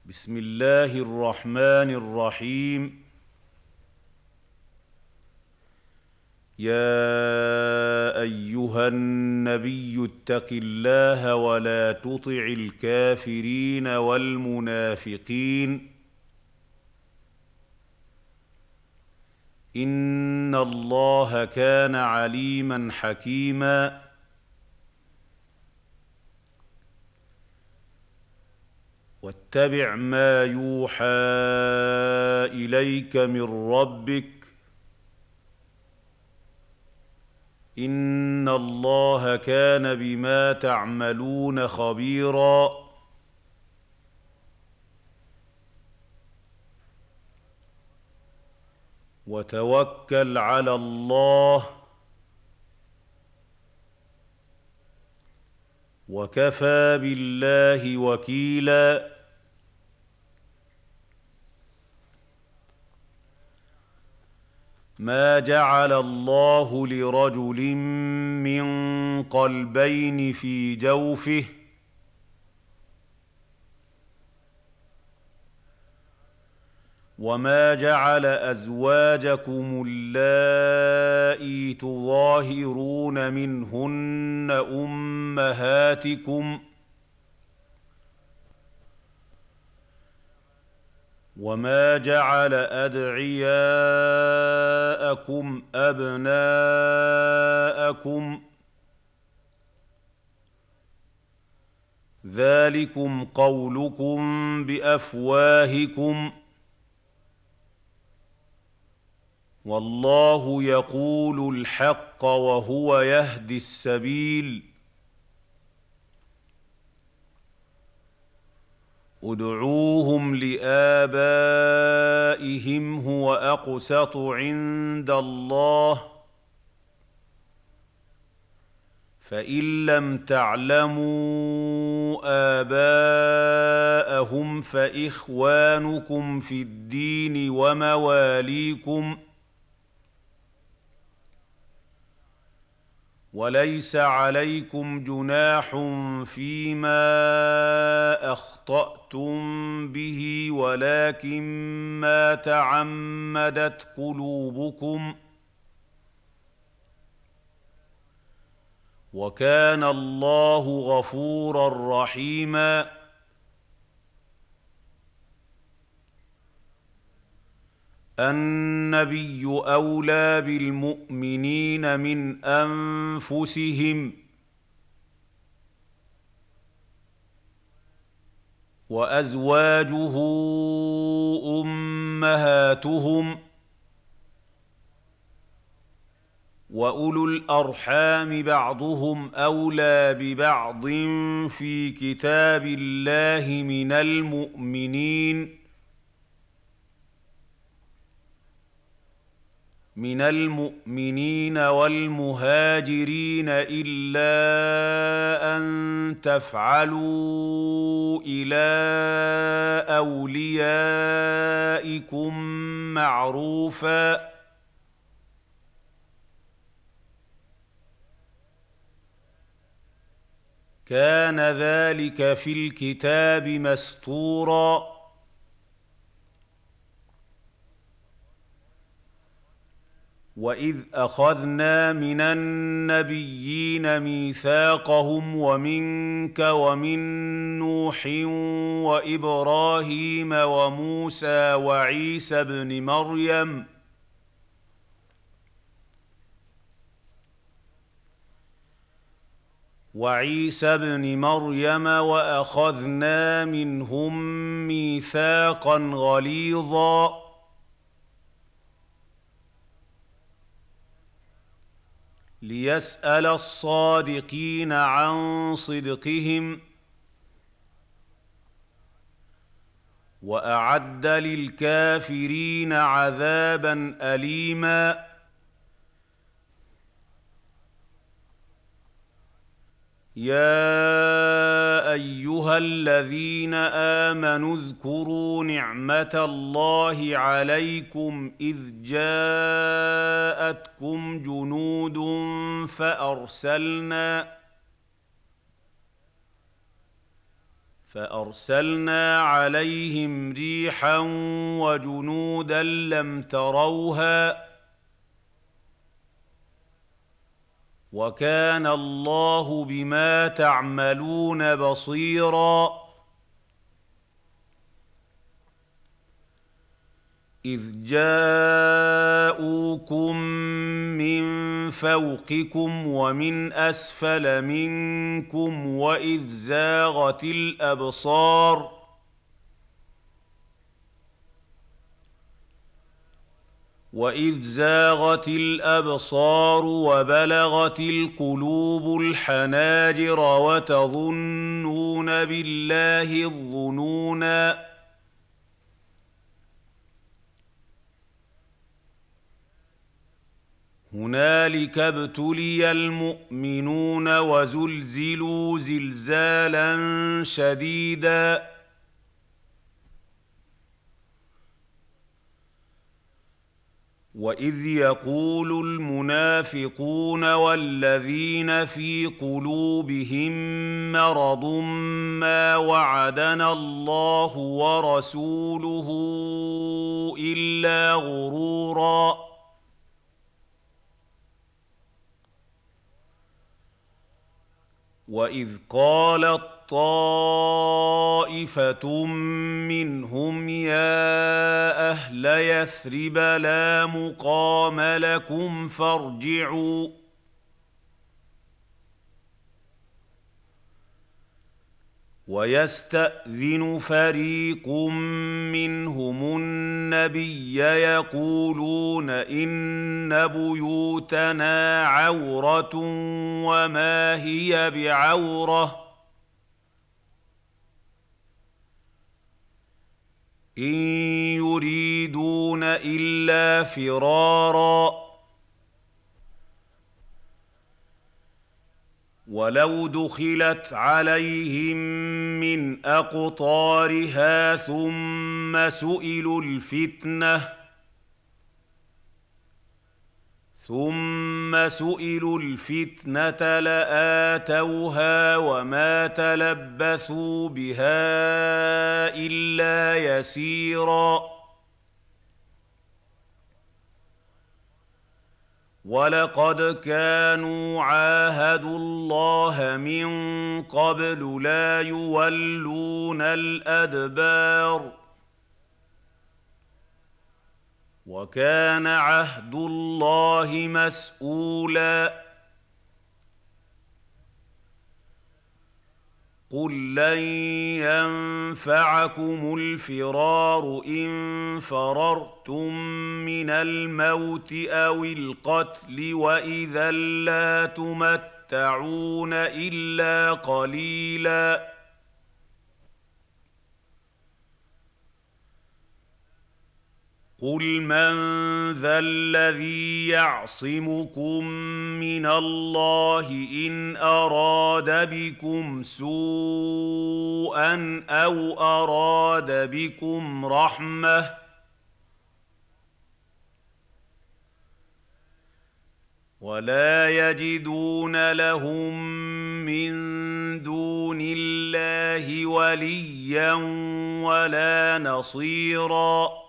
بسم الله الرحمن الرحيم. يا ايها النبي اتق الله ولا تطع الكافرين والمنافقين. ان الله كان عليما حكيما. واتبع ما يوحى اليك من ربك. ان الله كان بما تعملون خبيرا. وتوكل على الله وكفى بالله وكيلا. ما جعل الله لرجل من قلبين في جوفه وما جعل ازواجكم اللائي تظاهرون منهن امهاتكم وما جعل ادعياءكم ابناءكم ذلكم قولكم بافواهكم والله يقول الحق وهو يهدي السبيل. ادعوهم لآبائهم هو أقسط عند الله فإن لم تعلموا آباءهم فإخوانكم في الدين ومواليكم وليس عليكم جناح فيما أخطأتم به ولكن ما تعمدت قلوبكم وكان الله غفورا رحيما. النبي أولى بالمؤمنين من أنفسهم وأزواجه أمهاتهم وأولو الأرحام بعضهم أولى ببعض في كتاب الله من المؤمنين والمهاجرين إلا أن تفعلوا إلى أوليائكم معروفا كان ذلك في الكتاب مسطورا. وإذ أخذنا من النبيين ميثاقهم ومنك ومن نوح وإبراهيم وموسى وعيسى ابن مريم وأخذنا منهم ميثاقا غليظا. ليسأل الصادقين عن صدقهم وأعد للكافرين عذابا أليما. يا أيها الذين آمنوا اذكروا نعمة الله عليكم إذ جاءتكم جنود فارسلنا عليهم ريحا وجنودا لم تروها وكان الله بما تعملون بصيرا إذ جاءوكم من فوقكم ومن أسفل منكم وإذ زاغت الأبصار وبلغت القلوب الحناجر وتظنون بالله الظنونا هنالك ابتلي المؤمنون وزلزلوا زلزالا شديدا وإذ يقول المنافقون والذين في قلوبهم مرض ما وعدنا الله ورسوله إلا غرورا وإذ قالت طائفة منهم يا أهل يثرب لا مقام لكم فارجعوا ويستأذن فريق منهم النبي يقولون إن بيوتنا عورة وما هي بعورة إن يريدون إلا فرارا ولو دخلت عليهم من أقطارها ثم سئلوا الفتنة لآتوها وما تلبثوا بها إلا يسيرا ولقد كانوا عاهدوا الله من قبل لا يولون الأدبار وكان عهد الله مسؤولا قل لن ينفعكم الفرار إن فررتم من الموت أو القتل وإذا لا تمتعون إلا قليلا قل من ذا الذي يعصمكم من الله إن أراد بكم سوءا أو أراد بكم رحمة ولا يجدون لهم من دون الله وليا ولا نصيرا